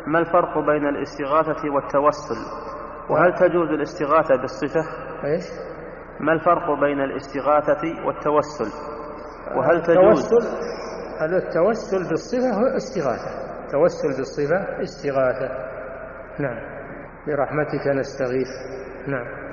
ما الفرق بين الاستغاثة والتوسل؟ وهل تجوز الاستغاثة بالصفة؟ إيش؟ ما الفرق بين الاستغاثة والتوسل؟ وهل تجوز التوسل بالصفة هو استغاثة. التوسل بالصفة استغاثة. نعم. برحمتك نستغيث. نعم.